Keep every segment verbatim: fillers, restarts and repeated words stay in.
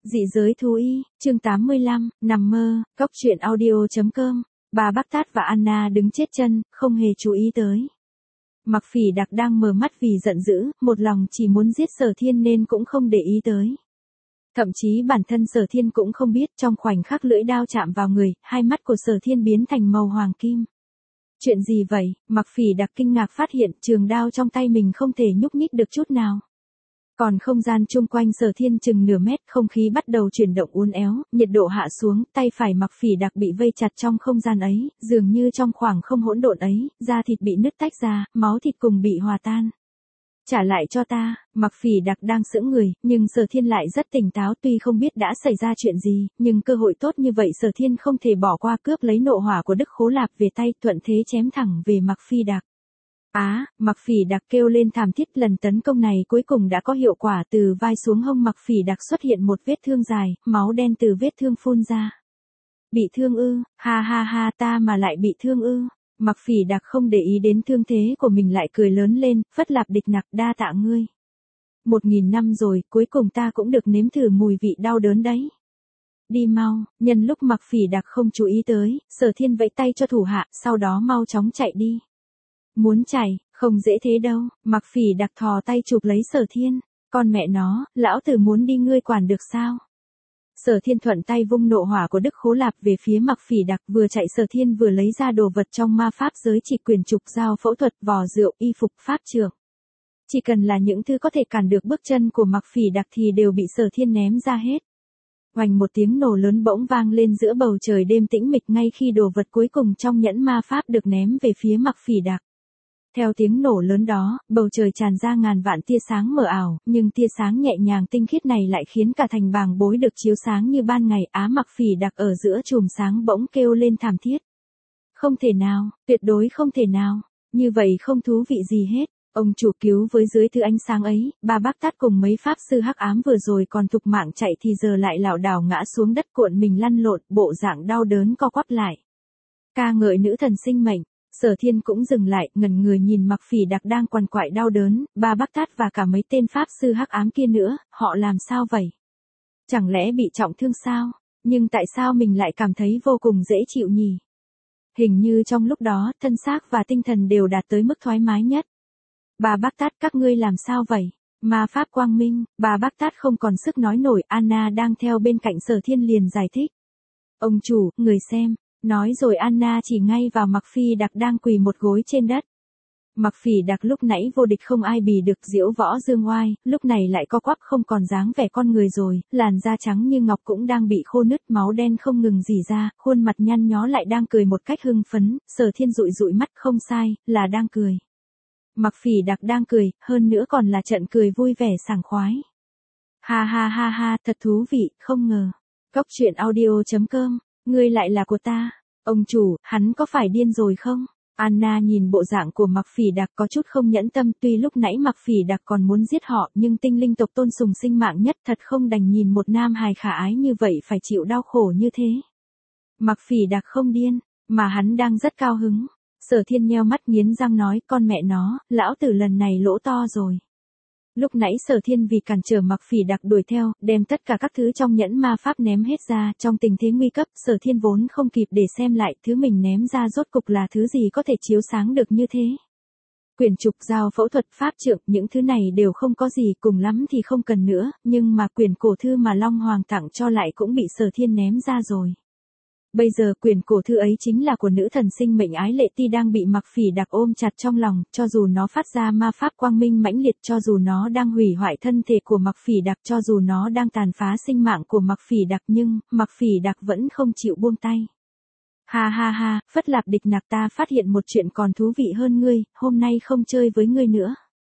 Dị giới thú y, chương tám mươi lăm, nằm mơ, cốc truyện audio.com, bà Bác Tát và Anna đứng chết chân, không hề chú ý tới. Mặc Phỉ Đặc đang mở mắt vì giận dữ, một lòng chỉ muốn giết Sở Thiên nên cũng không để ý tới. Thậm chí bản thân Sở Thiên cũng không biết, trong khoảnh khắc lưỡi đao chạm vào người, hai mắt của Sở Thiên biến thành màu hoàng kim. Chuyện gì vậy? Mặc Phỉ Đặc kinh ngạc phát hiện trường đao trong tay mình không thể nhúc nhích được chút nào. Còn không gian chung quanh Sở Thiên chừng nửa mét, không khí bắt đầu chuyển động uốn éo, nhiệt độ hạ xuống, tay phải Mặc Phỉ Đặc bị vây chặt trong không gian ấy, dường như trong khoảng không hỗn độn ấy, da thịt bị nứt tách ra, máu thịt cùng bị hòa tan. Trả lại cho ta, Mặc Phỉ Đặc đang sững người, nhưng Sở Thiên lại rất tỉnh táo, tuy không biết đã xảy ra chuyện gì, nhưng cơ hội tốt như vậy Sở Thiên không thể bỏ qua, cướp lấy nộ hỏa của Đức Khố Lạp về tay, thuận thế chém thẳng về Mặc Phỉ Đặc. Á, à, Mặc Phỉ Đặc kêu lên thảm thiết, lần tấn công này cuối cùng đã có hiệu quả, từ vai xuống hông Mặc Phỉ Đặc xuất hiện một vết thương dài, máu đen từ vết thương phun ra. Bị thương ư, ha ha ha, ta mà lại bị thương ư. Mặc Phỉ Đặc không để ý đến thương thế của mình lại cười lớn lên, Phất Lạp Địch Nặc, đa tạ ngươi. Một nghìn năm rồi, cuối cùng ta cũng được nếm thử mùi vị đau đớn đấy. Đi mau, nhân lúc Mặc Phỉ Đặc không chú ý tới, Sở Thiên vẫy tay cho thủ hạ, sau đó mau chóng chạy đi. Muốn chạy, không dễ thế đâu, Mặc Phỉ Đặc thò tay chụp lấy Sở Thiên, con mẹ nó, lão tử muốn đi ngươi quản được sao? Sở Thiên thuận tay vung nộ hỏa của Đức Khố Lạp về phía Mặc Phỉ Đặc, vừa chạy Sở Thiên vừa lấy ra đồ vật trong ma pháp giới, chỉ quyền trục, dao phẫu thuật, vò rượu, y phục, pháp trượng. Chỉ cần là những thứ có thể cản được bước chân của Mặc Phỉ Đặc thì đều bị Sở Thiên ném ra hết. Oành một tiếng nổ lớn bỗng vang lên giữa bầu trời đêm tĩnh mịch, ngay khi đồ vật cuối cùng trong nhẫn ma pháp được ném về phía Mặc Phỉ Đặc. Theo tiếng nổ lớn đó, bầu trời tràn ra ngàn vạn tia sáng mờ ảo, nhưng tia sáng nhẹ nhàng tinh khiết này lại khiến cả thành bàng bối được chiếu sáng như ban ngày. Á, Mặc Phỉ Đặc ở giữa chùm sáng bỗng kêu lên thảm thiết. Không thể nào, tuyệt đối không thể nào, như vậy không thú vị gì hết. Ông chủ cứu với dưới thứ ánh sáng ấy, ba Bác Tát cùng mấy pháp sư hắc ám vừa rồi còn thục mạng chạy thì giờ lại lảo đảo ngã xuống đất, cuộn mình lăn lộn, bộ dạng đau đớn co quắp lại. Ca ngợi nữ thần sinh mệnh. Sở Thiên cũng dừng lại, ngẩn người nhìn Mặc Phỉ Đặc đang quằn quại đau đớn, ba Bác Tát và cả mấy tên pháp sư hắc ám kia nữa, họ làm sao vậy? Chẳng lẽ bị trọng thương sao? Nhưng tại sao mình lại cảm thấy vô cùng dễ chịu nhỉ? Hình như trong lúc đó, thân xác và tinh thần đều đạt tới mức thoải mái nhất. Ba Bác Tát, các ngươi làm sao vậy? Ma pháp quang minh, ba Bác Tát không còn sức nói nổi, Anna đang theo bên cạnh Sở Thiên liền giải thích. Ông chủ, người xem. Nói rồi Anna chỉ ngay vào Mặc Phỉ Đặc đang quỳ một gối trên đất. Mặc Phỉ Đặc lúc nãy vô địch không ai bì được, diễu võ dương oai, lúc này lại co quắp không còn dáng vẻ con người rồi, làn da trắng như ngọc cũng đang bị khô nứt, máu đen không ngừng rỉ ra, khuôn mặt nhăn nhó lại đang cười một cách hưng phấn. Sở Thiên dụi dụi mắt, không sai, là đang cười. Mặc Phỉ Đặc đang cười, hơn nữa còn là trận cười vui vẻ sảng khoái. Ha ha ha ha, thật thú vị, không ngờ. Cốc truyện audio.com, ngươi lại là của ta. Ông chủ, hắn có phải điên rồi không? Anna nhìn bộ dạng của Mặc Phỉ Đặc có chút không nhẫn tâm, tuy lúc nãy Mặc Phỉ Đặc còn muốn giết họ, nhưng tinh linh tộc tôn sùng sinh mạng nhất, thật không đành nhìn một nam hài khả ái như vậy phải chịu đau khổ như thế. Mặc Phỉ Đặc không điên, mà hắn đang rất cao hứng. Sở Thiên nheo mắt nghiến răng nói, con mẹ nó, lão tử lần này lỗ to rồi. Lúc nãy Sở Thiên vì cản trở Mặc Phỉ Đặc đuổi theo, đem tất cả các thứ trong nhẫn ma pháp ném hết ra, trong tình thế nguy cấp, Sở Thiên vốn không kịp để xem lại, thứ mình ném ra rốt cục là thứ gì có thể chiếu sáng được như thế. Quyển trục, dao phẫu thuật, pháp trượng, những thứ này đều không có gì, cùng lắm thì không cần nữa, nhưng mà quyển cổ thư mà Long Hoàng tặng cho lại cũng bị Sở Thiên ném ra rồi. Bây giờ quyển cổ thư ấy chính là của nữ thần sinh mệnh Ái Lệ Ti đang bị Mặc Phỉ Đặc ôm chặt trong lòng, cho dù nó phát ra ma pháp quang minh mãnh liệt, cho dù nó đang hủy hoại thân thể của Mặc Phỉ Đặc, cho dù nó đang tàn phá sinh mạng của Mặc Phỉ Đặc, nhưng Mặc Phỉ Đặc vẫn không chịu buông tay. Ha ha ha, Phất Lạp Địch Nặc, ta phát hiện một chuyện còn thú vị hơn ngươi, hôm nay không chơi với ngươi nữa.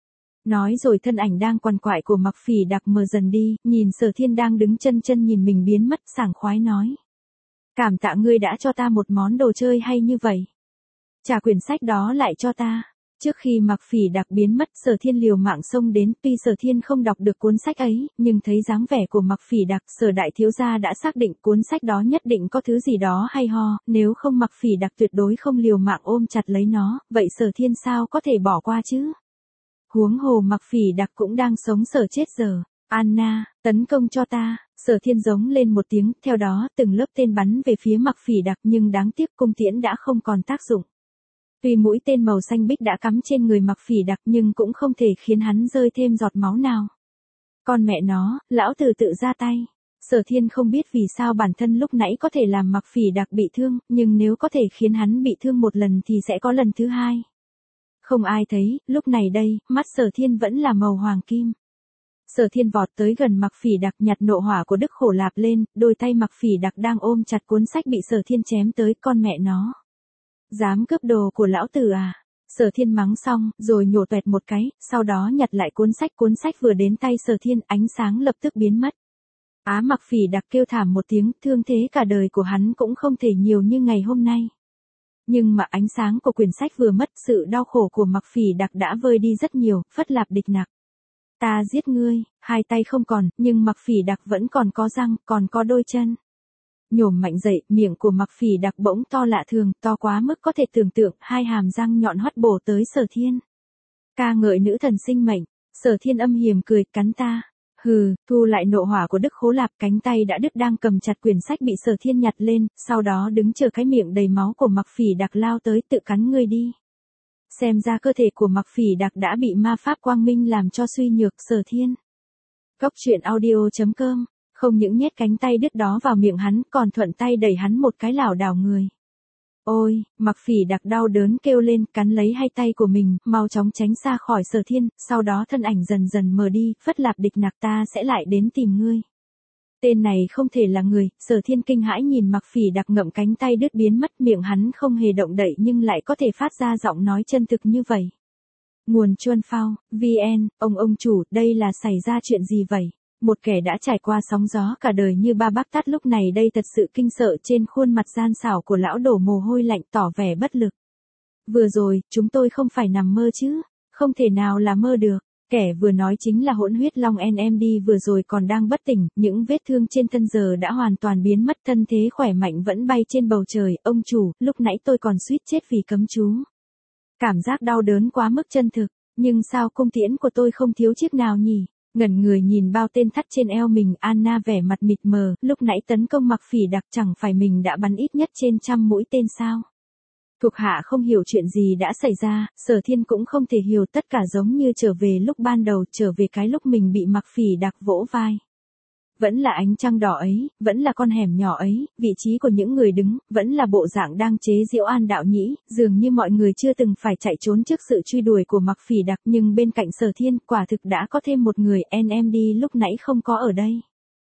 Nói rồi thân ảnh đang quằn quại của Mặc Phỉ Đặc mờ dần đi, nhìn Sở Thiên đang đứng chân chân nhìn mình biến mất, sảng khoái nói. Cảm tạ ngươi đã cho ta một món đồ chơi hay như vậy. Trả quyển sách đó lại cho ta. Trước khi Mặc Phỉ Đặc biến mất, Sở Thiên liều mạng xông đến, tuy Sở Thiên không đọc được cuốn sách ấy, nhưng thấy dáng vẻ của Mặc Phỉ Đặc, Sở đại thiếu gia đã xác định cuốn sách đó nhất định có thứ gì đó hay ho, nếu không Mặc Phỉ Đặc tuyệt đối không liều mạng ôm chặt lấy nó, vậy Sở Thiên sao có thể bỏ qua chứ? Huống hồ Mặc Phỉ Đặc cũng đang sống sở chết giờ. Anna, tấn công cho ta, Sở Thiên giống lên một tiếng, theo đó từng lớp tên bắn về phía Mặc Phỉ Đặc nhưng đáng tiếc cung tiễn đã không còn tác dụng. Tuy mũi tên màu xanh biếc đã cắm trên người Mặc Phỉ Đặc nhưng cũng không thể khiến hắn rơi thêm giọt máu nào. Con mẹ nó, lão tử tự ra tay. Sở Thiên không biết vì sao bản thân lúc nãy có thể làm Mặc Phỉ Đặc bị thương, nhưng nếu có thể khiến hắn bị thương một lần thì sẽ có lần thứ hai. Không ai thấy, lúc này đây, mắt Sở Thiên vẫn là màu hoàng kim. Sở Thiên vọt tới gần Mặc Phỉ Đặc nhặt nộ hỏa của Đức Khổ Lạp lên, đôi tay Mặc Phỉ Đặc đang ôm chặt cuốn sách bị Sở Thiên chém tới, con mẹ nó. Dám cướp đồ của lão tử à? Sở Thiên mắng xong, rồi nhổ toẹt một cái, sau đó nhặt lại cuốn sách, cuốn sách vừa đến tay Sở Thiên, ánh sáng lập tức biến mất. Á Mặc Phỉ Đặc kêu thảm một tiếng, thương thế cả đời của hắn cũng không thể nhiều như ngày hôm nay. Nhưng mà ánh sáng của quyển sách vừa mất, sự đau khổ của Mặc Phỉ Đặc đã vơi đi rất nhiều, Phất Lạp Địch Nặc. Ta giết ngươi, hai tay không còn, nhưng Mặc Phỉ Đặc vẫn còn có răng, còn có đôi chân. Nhổm mạnh dậy, miệng của Mặc Phỉ Đặc bỗng to lạ thường, to quá mức có thể tưởng tượng, hai hàm răng nhọn hoắt bổ tới Sở Thiên. Ca ngợi nữ thần sinh mệnh, Sở Thiên âm hiểm cười, cắn ta. Hừ, thu lại nộ hỏa của Đức Khố Lạp, cánh tay đã đứt đang cầm chặt quyển sách bị Sở Thiên nhặt lên, sau đó đứng chờ cái miệng đầy máu của Mặc Phỉ Đặc lao tới, tự cắn ngươi đi. Xem ra cơ thể của Mặc Phỉ Đặc đã bị ma pháp quang minh làm cho suy nhược. Sở Thiên. Góc truyện audio chấm com, không những nhét cánh tay đứt đó vào miệng hắn, còn thuận tay đẩy hắn một cái lảo đảo người. Ôi, Mặc Phỉ Đặc đau đớn kêu lên, cắn lấy hai tay của mình, mau chóng tránh xa khỏi Sở Thiên, sau đó thân ảnh dần dần mờ đi, Phất Lạp Địch Nặc, ta sẽ lại đến tìm ngươi. Tên này không thể là người, Sở Thiên kinh hãi nhìn Mặc Phỉ Đặc ngậm cánh tay đứt biến mất, miệng hắn không hề động đậy nhưng lại có thể phát ra giọng nói chân thực như vậy. Nguồn Chuân Phao, vê en, ông ông chủ, đây là xảy ra chuyện gì vậy? Một kẻ đã trải qua sóng gió cả đời như ba bác tát lúc này đây thật sự kinh sợ, trên khuôn mặt gian xảo của lão đổ mồ hôi lạnh, tỏ vẻ bất lực. Vừa rồi, chúng tôi không phải nằm mơ chứ? Không thể nào là mơ được. Kẻ vừa nói chính là Hỗn Huyết Long en em đê, vừa rồi còn đang bất tỉnh, những vết thương trên thân giờ đã hoàn toàn biến mất, thân thế khỏe mạnh vẫn bay trên bầu trời. Ông chủ, lúc nãy tôi còn suýt chết vì cấm chú. Cảm giác đau đớn quá mức chân thực, nhưng sao cung tiễn của tôi không thiếu chiếc nào nhỉ? Ngẩn người nhìn bao tên thắt trên eo mình, Anna vẻ mặt mịt mờ, lúc nãy tấn công Mặc Phỉ Đặc chẳng phải mình đã bắn ít nhất trên trăm mũi tên sao? Thuộc hạ không hiểu chuyện gì đã xảy ra, Sở Thiên cũng không thể hiểu, tất cả giống như trở về lúc ban đầu, trở về cái lúc mình bị Mặc Phỉ Đặc vỗ vai. Vẫn là ánh trăng đỏ ấy, vẫn là con hẻm nhỏ ấy, vị trí của những người đứng, vẫn là bộ dạng đang chế giễu An Đạo Nhĩ, dường như mọi người chưa từng phải chạy trốn trước sự truy đuổi của Mặc Phỉ Đặc, nhưng bên cạnh Sở Thiên, quả thực đã có thêm một người, en em đê lúc nãy không có ở đây.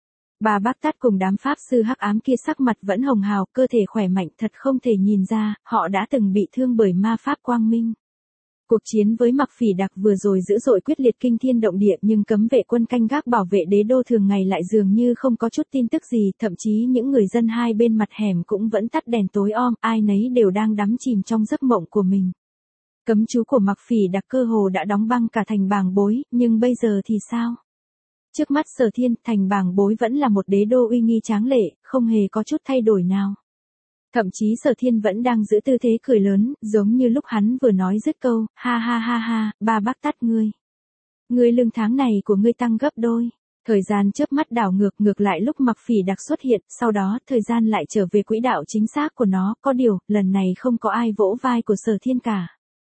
Bà bác tát cùng đám pháp sư hắc ám kia sắc mặt vẫn hồng hào, cơ thể khỏe mạnh, thật không thể nhìn ra, họ đã từng bị thương bởi ma pháp quang minh. Cuộc chiến với Mặc Phỉ Đặc vừa rồi dữ dội quyết liệt kinh thiên động địa, nhưng cấm vệ quân canh gác bảo vệ đế đô thường ngày lại dường như không có chút tin tức gì, thậm chí những người dân hai bên mặt hẻm cũng vẫn tắt đèn tối om, ai nấy đều đang đắm chìm trong giấc mộng của mình. Cấm chú của Mặc Phỉ Đặc cơ hồ đã đóng băng cả thành Bàng Bối, nhưng bây giờ thì sao? Trước mắt Sở Thiên, thành Bàng Bối vẫn là một đế đô uy nghi tráng lệ, không hề có chút thay đổi nào. Thậm chí Sở Thiên vẫn đang giữ tư thế cười lớn, giống như lúc hắn vừa nói dứt câu, ha ha ha ha, ba bác tát ngươi. Ngươi lương tháng này của ngươi tăng gấp đôi. Thời gian chớp mắt đảo ngược ngược lại lúc Mặc Phỉ Đặc xuất hiện, sau đó thời gian lại trở về quỹ đạo chính xác của nó, có điều, lần này không có ai vỗ vai của Sở Thiên cả.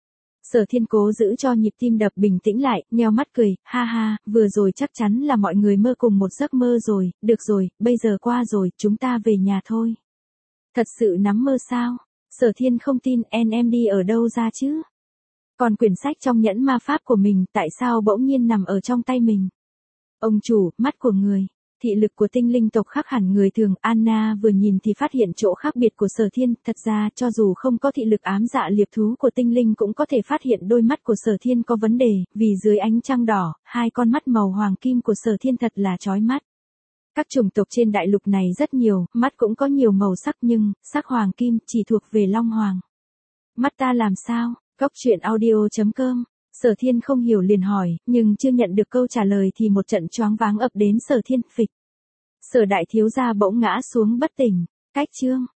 Sở Thiên cố giữ cho nhịp tim đập bình tĩnh lại, nheo mắt cười, ha ha, vừa rồi chắc chắn là mọi người mơ cùng một giấc mơ rồi, được rồi, bây giờ qua rồi, chúng ta về nhà thôi. Thật sự nắm mơ sao? Sở Thiên không tin, en em đê ở đâu ra chứ? Còn quyển sách trong nhẫn ma pháp của mình, tại sao bỗng nhiên nằm ở trong tay mình? Ông chủ, mắt của người. Thị lực của tinh linh tộc khác hẳn người thường, Anna vừa nhìn thì phát hiện chỗ khác biệt của Sở Thiên, thật ra cho dù không có thị lực ám dạ liệp thú của tinh linh cũng có thể phát hiện đôi mắt của Sở Thiên có vấn đề, vì dưới ánh trăng đỏ, hai con mắt màu hoàng kim của Sở Thiên thật là chói mắt. Các chủng tộc trên đại lục này rất nhiều, mắt cũng có nhiều màu sắc nhưng, sắc hoàng kim chỉ thuộc về Long Hoàng. Mắt ta làm sao? Góc truyện audio chấm com. Sở Thiên không hiểu liền hỏi, nhưng chưa nhận được câu trả lời thì một trận choáng váng ập đến Sở Thiên, phịch. Sở đại thiếu gia bỗng ngã xuống bất tỉnh. Cách chương.